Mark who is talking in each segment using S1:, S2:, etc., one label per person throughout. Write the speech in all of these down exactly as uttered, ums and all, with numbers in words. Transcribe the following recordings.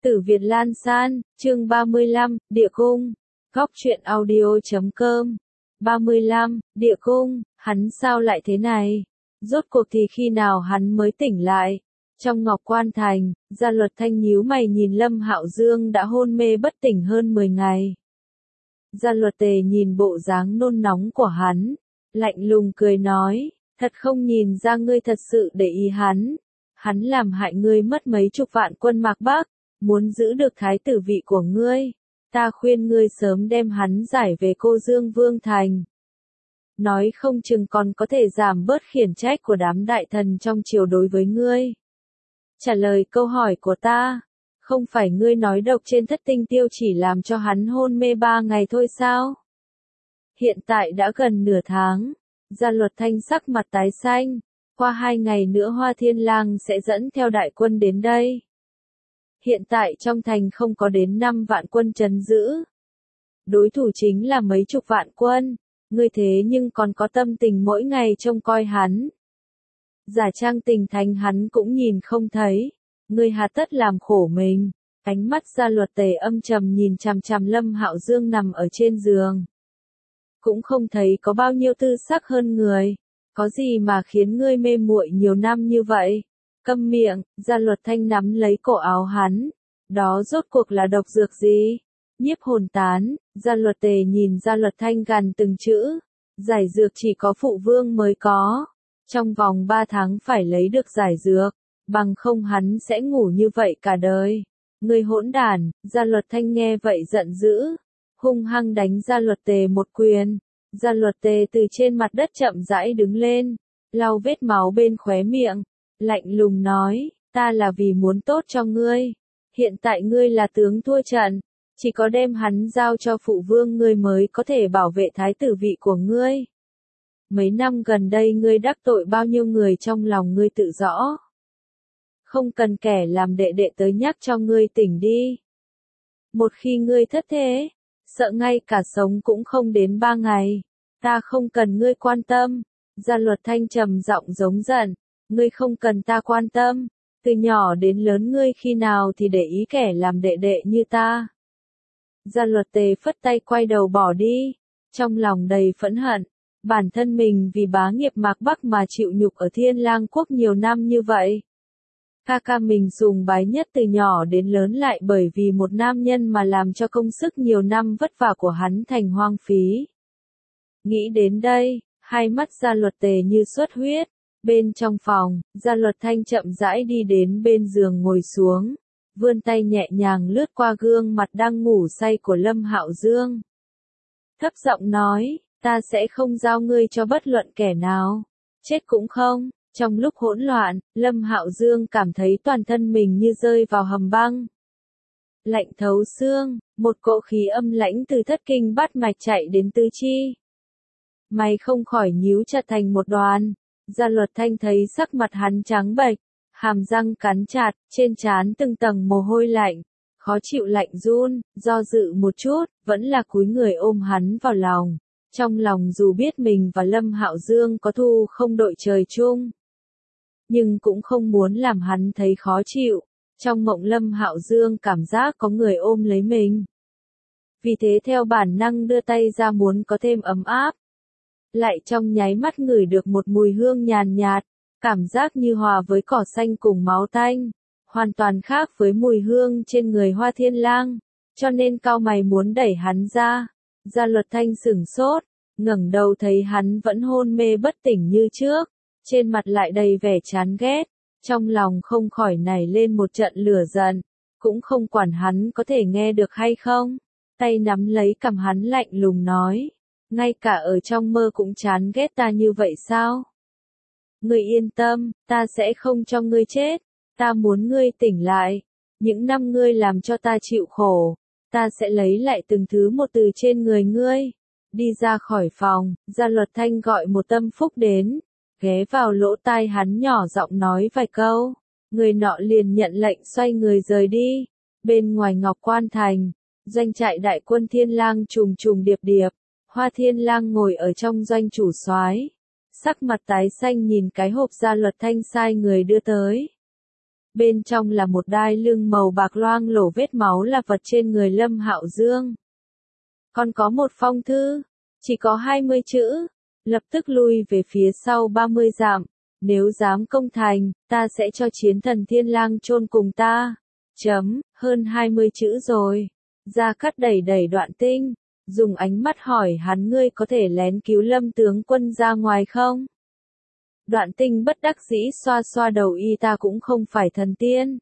S1: Tử Việt Lan San, chương ba mươi lăm, Địa Cung. Góc truyện audio chấm com. ba mươi lăm, Địa Cung, hắn sao lại thế này? Rốt cuộc thì khi nào hắn mới tỉnh lại? Trong Ngọc Quan Thành, Gia Luật Thanh nhíu mày nhìn Lâm Hạo Dương đã hôn mê bất tỉnh hơn mười ngày. Gia Luật Tề nhìn bộ dáng nôn nóng của hắn, lạnh lùng cười nói, thật không nhìn ra ngươi thật sự để ý hắn. Hắn làm hại ngươi mất mấy chục vạn quân Mạc Bắc, muốn giữ được thái tử vị của ngươi. Ta khuyên ngươi sớm đem hắn giải về Cô Dương Vương Thành. Nói không chừng còn có thể giảm bớt khiển trách của đám đại thần trong triều đối với ngươi. Trả lời câu hỏi của ta, không phải ngươi nói độc trên thất tinh tiêu chỉ làm cho hắn hôn mê ba ngày thôi sao? Hiện tại đã gần nửa tháng, Gia Luật Thanh sắc mặt tái xanh, qua hai ngày nữa Hoa Thiên Lang sẽ dẫn theo đại quân đến đây. Hiện tại trong thành không có đến năm vạn quân trấn giữ. Đối thủ chính là mấy chục vạn quân, ngươi thế nhưng còn có tâm tình mỗi ngày trông coi hắn. Giả trang tình thành hắn cũng nhìn không thấy, ngươi hà tất làm khổ mình. Ánh mắt Gia Luật Tề âm trầm nhìn chằm chằm Lâm Hạo Dương nằm ở trên giường. Cũng không thấy có bao nhiêu tư sắc hơn người, có gì mà khiến ngươi mê muội nhiều năm như vậy? Câm miệng, Gia Luật Thanh nắm lấy cổ áo hắn, đó rốt cuộc là độc dược gì? Nhiếp hồn tán, Gia Luật Tề nhìn Gia Luật Thanh gằn từng chữ, giải dược chỉ có phụ vương mới có, trong vòng ba tháng phải lấy được giải dược, bằng không hắn sẽ ngủ như vậy cả đời. Người hỗn đản, Gia Luật Thanh nghe vậy giận dữ, hung hăng đánh Gia Luật Tề một quyền. Gia Luật Tề từ trên mặt đất chậm rãi đứng lên, lau vết máu bên khóe miệng, lạnh lùng nói, ta là vì muốn tốt cho ngươi, hiện tại ngươi là tướng thua trận, chỉ có đem hắn giao cho phụ vương ngươi mới có thể bảo vệ thái tử vị của ngươi. Mấy năm gần đây ngươi đắc tội bao nhiêu người trong lòng ngươi tự rõ. Không cần kẻ làm đệ đệ tới nhắc cho ngươi tỉnh đi. Một khi ngươi thất thế, sợ ngay cả sống cũng không đến ba ngày, ta không cần ngươi quan tâm. Gia Luật Thanh trầm giọng giống giận, ngươi không cần ta quan tâm, từ nhỏ đến lớn ngươi khi nào thì để ý kẻ làm đệ đệ như ta. Gia Luật Tề phất tay quay đầu bỏ đi, trong lòng đầy phẫn hận, bản thân mình vì bá nghiệp Mạc Bắc mà chịu nhục ở Thiên Lang Quốc nhiều năm như vậy. Ca ca mình sùng bái nhất từ nhỏ đến lớn lại bởi vì một nam nhân mà làm cho công sức nhiều năm vất vả của hắn thành hoang phí. Nghĩ đến đây, hai mắt Gia Luật Tề như xuất huyết. Bên trong phòng, Gia Luật Thanh chậm rãi đi đến bên giường ngồi xuống, vươn tay nhẹ nhàng lướt qua gương mặt đang ngủ say của Lâm Hạo Dương. Thấp giọng nói, ta sẽ không giao ngươi cho bất luận kẻ nào, chết cũng không. Trong lúc hỗn loạn, Lâm Hạo Dương cảm thấy toàn thân mình như rơi vào hầm băng. Lạnh thấu xương, một cỗ khí âm lãnh từ thất kinh bát mạch chạy đến tứ chi. Mày không khỏi nhíu chặt thành một đoàn. Gia Luật Thanh thấy sắc mặt hắn trắng bệch, hàm răng cắn chặt, trên trán từng tầng mồ hôi lạnh, khó chịu lạnh run, do dự một chút, vẫn là cúi người ôm hắn vào lòng. Trong lòng dù biết mình và Lâm Hạo Dương có thù không đội trời chung, nhưng cũng không muốn làm hắn thấy khó chịu. Trong mộng Lâm Hạo Dương cảm giác có người ôm lấy mình, vì thế theo bản năng đưa tay ra muốn có thêm ấm áp. Lại trong nháy mắt ngửi được một mùi hương nhàn nhạt, cảm giác như hòa với cỏ xanh cùng máu tanh, hoàn toàn khác với mùi hương trên người Hoa Thiên Lang, cho nên cau mày muốn đẩy hắn ra. Gia Luật Thanh sửng sốt, ngẩng đầu thấy hắn vẫn hôn mê bất tỉnh như trước, trên mặt lại đầy vẻ chán ghét, trong lòng không khỏi nảy lên một trận lửa giận, cũng không quản hắn có thể nghe được hay không, tay nắm lấy cằm hắn lạnh lùng nói. Ngay cả ở trong mơ cũng chán ghét ta như vậy sao? Ngươi yên tâm, ta sẽ không cho ngươi chết, ta muốn ngươi tỉnh lại. Những năm ngươi làm cho ta chịu khổ, ta sẽ lấy lại từng thứ một từ trên người ngươi. Đi ra khỏi phòng, Gia Luật Thanh gọi một tâm phúc đến, ghé vào lỗ tai hắn nhỏ giọng nói vài câu. Người nọ liền nhận lệnh xoay người rời đi. Bên ngoài Ngọc Quan Thành, doanh trại đại quân Thiên Lang trùng trùng điệp điệp. Hoa Thiên Lang ngồi ở trong doanh chủ soái, sắc mặt tái xanh nhìn cái hộp Gia Luật Thanh sai người đưa tới. Bên trong là một đai lưng màu bạc loang lổ vết máu là vật trên người Lâm Hạo Dương. Còn có một phong thư, chỉ có hai mươi chữ, lập tức lui về phía sau ba mươi dặm, nếu dám công thành, ta sẽ cho chiến thần Thiên Lang chôn cùng ta. Chấm, hơn hai mươi chữ rồi. Gia Cát đẩy đẩy Đoạn Tinh, dùng ánh mắt hỏi hắn ngươi có thể lén cứu Lâm tướng quân ra ngoài không? Đoạn Tinh bất đắc dĩ xoa xoa đầu y ta cũng không phải thần tiên.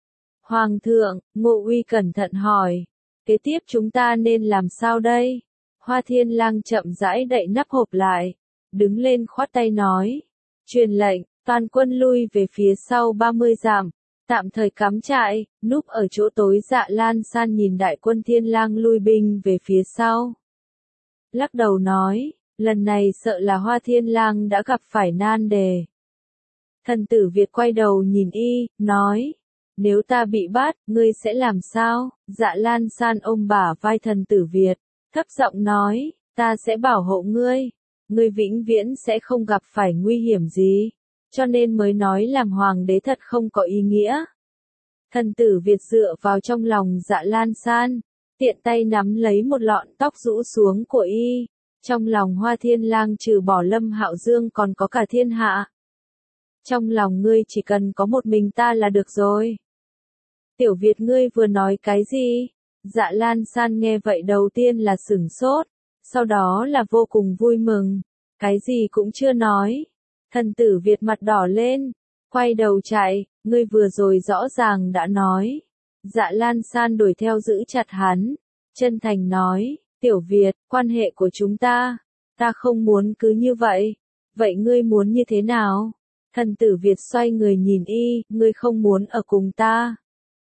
S1: Hoàng thượng, Ngô Uy cẩn thận hỏi, kế tiếp chúng ta nên làm sao đây? Hoa Thiên Lang chậm rãi đậy nắp hộp lại, đứng lên khoát tay nói, truyền lệnh, toàn quân lui về phía sau ba mươi dặm, tạm thời cắm trại, núp ở chỗ tối. Dạ Lan San nhìn đại quân Thiên Lang lui binh về phía sau. Lắc đầu nói, lần này sợ là Hoa Thiên Lang đã gặp phải nan đề. Thần tử Việt quay đầu nhìn y, nói, nếu ta bị bắt, ngươi sẽ làm sao? Dạ Lan San ôm bả vai thần tử Việt, thấp giọng nói, ta sẽ bảo hộ ngươi, ngươi vĩnh viễn sẽ không gặp phải nguy hiểm gì, cho nên mới nói làm hoàng đế thật không có ý nghĩa. Thần tử Việt dựa vào trong lòng Dạ Lan San, tiện tay nắm lấy một lọn tóc rũ xuống của y, trong lòng Hoa Thiên Lang trừ bỏ Lâm Hạo Dương còn có cả thiên hạ. Trong lòng ngươi chỉ cần có một mình ta là được rồi. Tiểu Việt ngươi vừa nói cái gì? Dạ Lan San nghe vậy đầu tiên là sửng sốt, sau đó là vô cùng vui mừng, cái gì cũng chưa nói. Thần tử Việt mặt đỏ lên, quay đầu chạy, ngươi vừa rồi rõ ràng đã nói. Dạ Lan San đuổi theo giữ chặt hắn, chân thành nói, Tiểu Việt, quan hệ của chúng ta, ta không muốn cứ như vậy, vậy ngươi muốn như thế nào? Thần tử Việt xoay người nhìn y, ngươi không muốn ở cùng ta.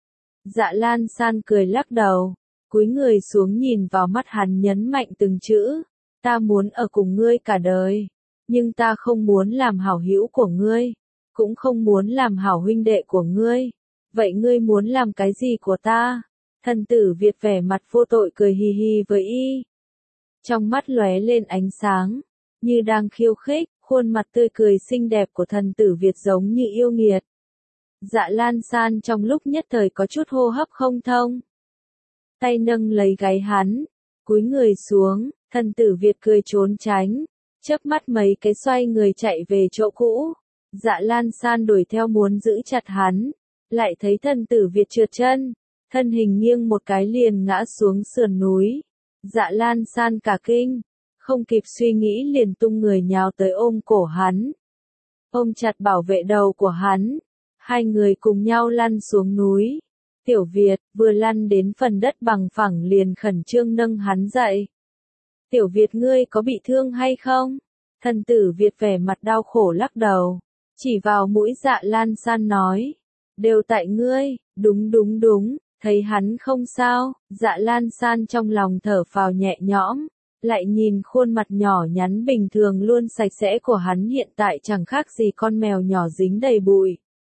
S1: Dạ Lan San cười lắc đầu, cúi người xuống nhìn vào mắt hắn nhấn mạnh từng chữ, ta muốn ở cùng ngươi cả đời, nhưng ta không muốn làm hảo hữu của ngươi, cũng không muốn làm hảo huynh đệ của ngươi, vậy ngươi muốn làm cái gì của ta? Thần tử Việt vẻ mặt vô tội cười hì hì với y. Trong mắt lóe lên ánh sáng, như đang khiêu khích, khuôn mặt tươi cười xinh đẹp của thần tử Việt giống như yêu nghiệt. Dạ Lan San trong lúc nhất thời có chút hô hấp không thông. Tay nâng lấy gáy hắn, cúi người xuống, thần tử Việt cười trốn tránh, chớp mắt mấy cái xoay người chạy về chỗ cũ. Dạ Lan San đuổi theo muốn giữ chặt hắn, lại thấy thần tử Việt trượt chân, thân hình nghiêng một cái liền ngã xuống sườn núi. Dạ Lan San cả kinh, không kịp suy nghĩ liền tung người nhào tới ôm cổ hắn, ôm chặt bảo vệ đầu của hắn. Hai người cùng nhau lăn xuống núi. Tiểu Việt vừa lăn đến phần đất bằng phẳng liền khẩn trương nâng hắn dậy. Tiểu Việt ngươi có bị thương hay không? Thần tử Việt vẻ mặt đau khổ lắc đầu, chỉ vào mũi Dạ Lan San nói, đều tại ngươi. Đúng đúng đúng, thấy hắn không sao. Dạ Lan San trong lòng thở phào nhẹ nhõm, lại nhìn khuôn mặt nhỏ nhắn bình thường luôn sạch sẽ của hắn hiện tại chẳng khác gì con mèo nhỏ dính đầy bụi.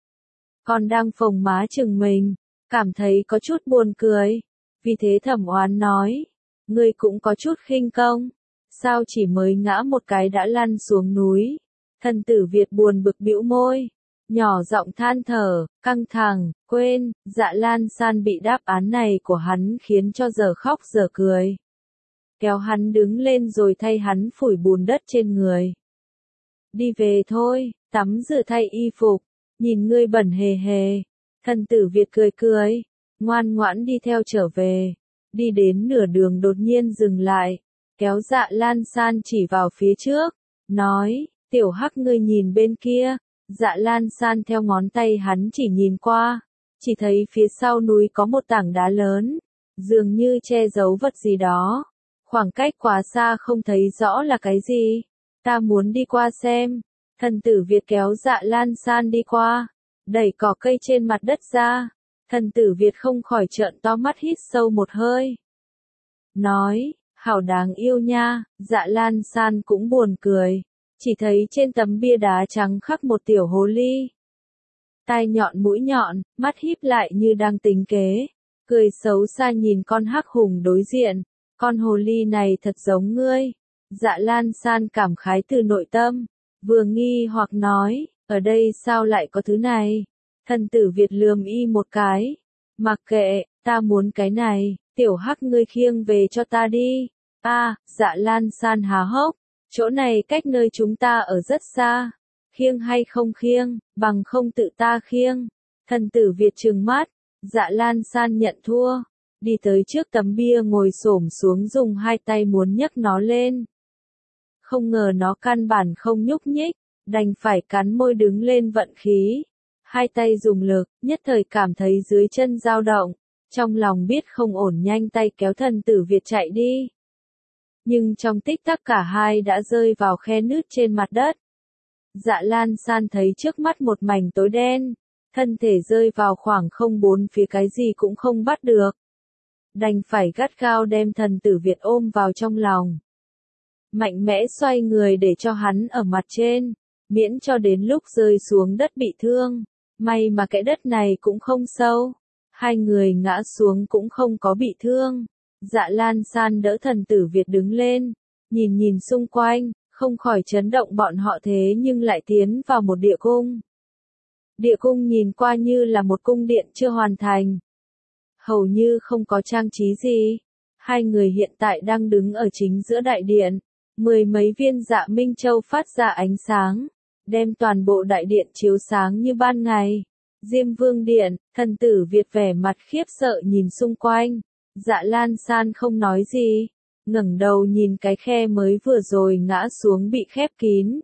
S1: Còn đang phồng má chừng mình, cảm thấy có chút buồn cười, vì thế thẩm oán nói, ngươi cũng có chút khinh công, sao chỉ mới ngã một cái đã lăn xuống núi? Thần tử Việt buồn bực bĩu môi, nhỏ giọng than thở, căng thẳng, quên. Dạ Lan San bị đáp án này của hắn khiến cho giờ khóc giờ cười, kéo hắn đứng lên rồi thay hắn phủi bùn đất trên người. Đi về thôi, tắm rửa thay y phục. Nhìn ngươi bẩn hề hề. Thần tử Việt cười cười, ngoan ngoãn đi theo trở về. Đi đến nửa đường đột nhiên dừng lại, kéo Dạ Lan San chỉ vào phía trước, nói, tiểu hắc ngươi nhìn bên kia. Dạ Lan San theo ngón tay hắn chỉ nhìn qua, chỉ thấy phía sau núi có một tảng đá lớn, dường như che giấu vật gì đó. Khoảng cách quá xa không thấy rõ là cái gì, ta muốn đi qua xem. Thần tử Việt kéo Dạ Lan San đi qua, đẩy cỏ cây trên mặt đất ra. Thần tử Việt không khỏi trợn to mắt hít sâu một hơi. Nói, hảo đáng yêu nha. Dạ Lan San cũng buồn cười, chỉ thấy trên tấm bia đá trắng khắc một tiểu hồ ly. Tai nhọn mũi nhọn, mắt híp lại như đang tính kế, cười xấu xa nhìn con hắc hùng đối diện. Con hồ ly này thật giống ngươi. Dạ Lan San cảm khái từ nội tâm. Vừa nghi hoặc nói, ở đây sao lại có thứ này? Thần tử Việt lườm y một cái. Mặc kệ, ta muốn cái này, tiểu hắc ngươi khiêng về cho ta đi. A, à, Dạ Lan San há hốc, chỗ này cách nơi chúng ta ở rất xa. Khiêng hay không khiêng, bằng không tự ta khiêng. Thần tử Việt trừng mắt, Dạ Lan San nhận thua, đi tới trước tấm bia ngồi xổm xuống dùng hai tay muốn nhấc nó lên. Không ngờ nó căn bản không nhúc nhích, đành phải cắn môi đứng lên vận khí. Hai tay dùng lực, nhất thời cảm thấy dưới chân dao động, trong lòng biết không ổn nhanh tay kéo thần tử Việt chạy đi. Nhưng trong tích tắc cả hai đã rơi vào khe nứt trên mặt đất. Dạ Lan San thấy trước mắt một mảnh tối đen, thân thể rơi vào khoảng không bốn phía cái gì cũng không bắt được. Đành phải gắt gao đem thần tử Việt ôm vào trong lòng. Mạnh mẽ xoay người để cho hắn ở mặt trên, miễn cho đến lúc rơi xuống đất bị thương. May mà cái đất này cũng không sâu, hai người ngã xuống cũng không có bị thương. Dạ Lan San đỡ thần tử Việt đứng lên, nhìn nhìn xung quanh, không khỏi chấn động bọn họ thế nhưng lại tiến vào một địa cung. Địa cung nhìn qua như là một cung điện chưa hoàn thành. Hầu như không có trang trí gì. Hai người hiện tại đang đứng ở chính giữa đại điện. Mười mấy viên dạ minh châu phát ra ánh sáng, đem toàn bộ đại điện chiếu sáng như ban ngày. Diêm Vương Điện, thần tử Việt vẻ mặt khiếp sợ nhìn xung quanh. Dạ Lan San không nói gì, ngẩng đầu nhìn cái khe mới vừa rồi ngã xuống bị khép kín.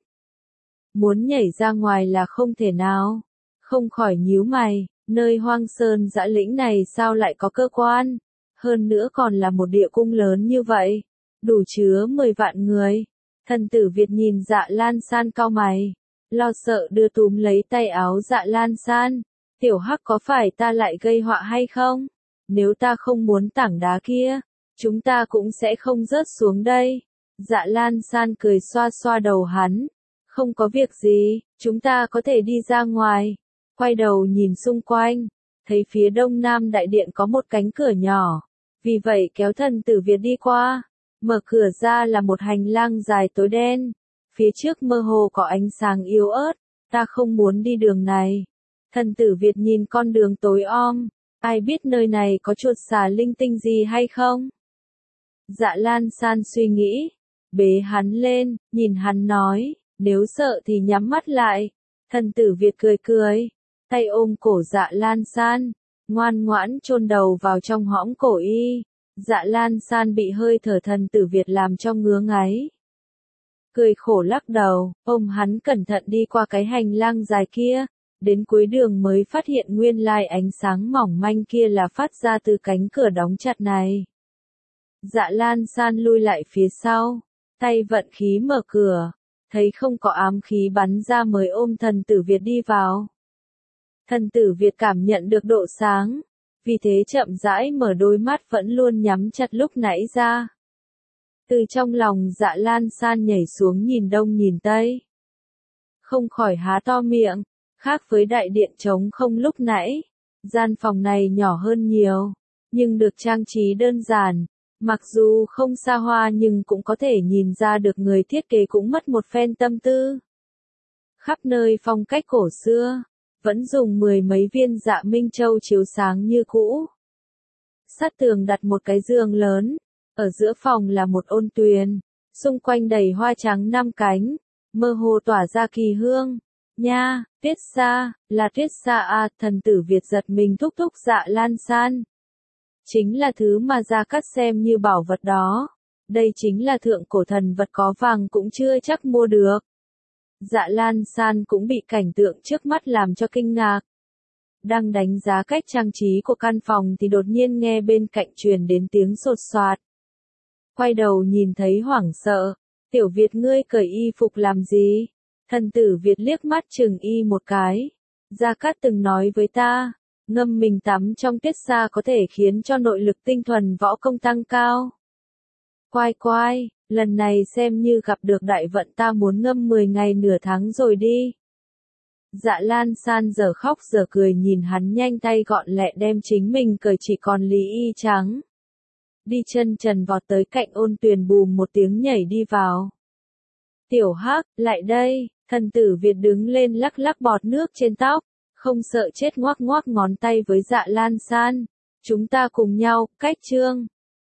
S1: Muốn nhảy ra ngoài là không thể nào, không khỏi nhíu mày, nơi hoang sơn dã lĩnh này sao lại có cơ quan, hơn nữa còn là một địa cung lớn như vậy, đủ chứa mười vạn người. Thần tử Việt nhìn Dạ Lan San cau mày, lo sợ đưa túm lấy tay áo Dạ Lan San. Tiểu Hắc có phải ta lại gây họa hay không? Nếu ta không muốn tảng đá kia, chúng ta cũng sẽ không rớt xuống đây. Dạ Lan San cười xoa xoa đầu hắn. Không có việc gì, chúng ta có thể đi ra ngoài. Quay đầu nhìn xung quanh, thấy phía đông nam đại điện có một cánh cửa nhỏ. Vì vậy kéo thần tử Việt đi qua. Mở cửa ra là một hành lang dài tối đen. Phía trước mơ hồ có ánh sáng yếu ớt. Ta không muốn đi đường này. Thần tử Việt nhìn con đường tối om. Ai biết nơi này có chuột xà linh tinh gì hay không? Dạ Lan San suy nghĩ. Bế hắn lên, nhìn hắn nói. Nếu sợ thì nhắm mắt lại. Thần tử Việt cười cười. Tay ôm cổ Dạ Lan San. Ngoan ngoãn chôn đầu vào trong hõm cổ y. Dạ Lan San bị hơi thở thần tử Việt làm cho ngứa ngáy. Cười khổ lắc đầu, ôm hắn cẩn thận đi qua cái hành lang dài kia. Đến cuối đường mới phát hiện nguyên lai ánh sáng mỏng manh kia là phát ra từ cánh cửa đóng chặt này. Dạ Lan San lui lại phía sau, tay vận khí mở cửa, thấy không có ám khí bắn ra mới ôm thần tử Việt đi vào. Thần tử Việt cảm nhận được độ sáng, vì thế chậm rãi mở đôi mắt vẫn luôn nhắm chặt lúc nãy ra. Từ trong lòng Dạ Lan San nhảy xuống nhìn đông nhìn tây. Không khỏi há to miệng. Khác với đại điện trống không lúc nãy, gian phòng này nhỏ hơn nhiều, nhưng được trang trí đơn giản, mặc dù không xa hoa nhưng cũng có thể nhìn ra được người thiết kế cũng mất một phen tâm tư. Khắp nơi phong cách cổ xưa, vẫn dùng mười mấy viên dạ minh châu chiếu sáng như cũ. Sát tường đặt một cái giường lớn, ở giữa phòng là một ôn tuyền, xung quanh đầy hoa trắng năm cánh, mơ hồ tỏa ra kỳ hương. Nha, tuyết sa, là tuyết sa à, thần tử Việt giật mình thúc thúc Dạ Lan San. Chính là thứ mà Gia Cát xem như bảo vật đó. Đây chính là thượng cổ thần vật có vàng cũng chưa chắc mua được. Dạ Lan San cũng bị cảnh tượng trước mắt làm cho kinh ngạc. Đang đánh giá cách trang trí của căn phòng thì đột nhiên nghe bên cạnh truyền đến tiếng sột soạt. Quay đầu nhìn thấy hoảng sợ, tiểu Việt ngươi cởi y phục làm gì? Thần tử Việt liếc mắt chừng y một cái. Gia Cát từng nói với ta, ngâm mình tắm trong tuyết sa có thể khiến cho nội lực tinh thuần võ công tăng cao. Quai quai, lần này xem như gặp được đại vận ta muốn ngâm mười ngày nửa tháng rồi đi. Dạ Lan San giờ khóc giờ cười nhìn hắn nhanh tay gọn lẹ đem chính mình cởi chỉ còn lý y trắng. Đi chân trần vọt tới cạnh ôn tuyền bùm một tiếng nhảy đi vào. Tiểu Hắc, lại đây, thần tử Việt đứng lên lắc lắc bọt nước trên tóc, không sợ chết ngoác ngoác ngón tay với Dạ Lan San. Chúng ta cùng nhau, cách chương.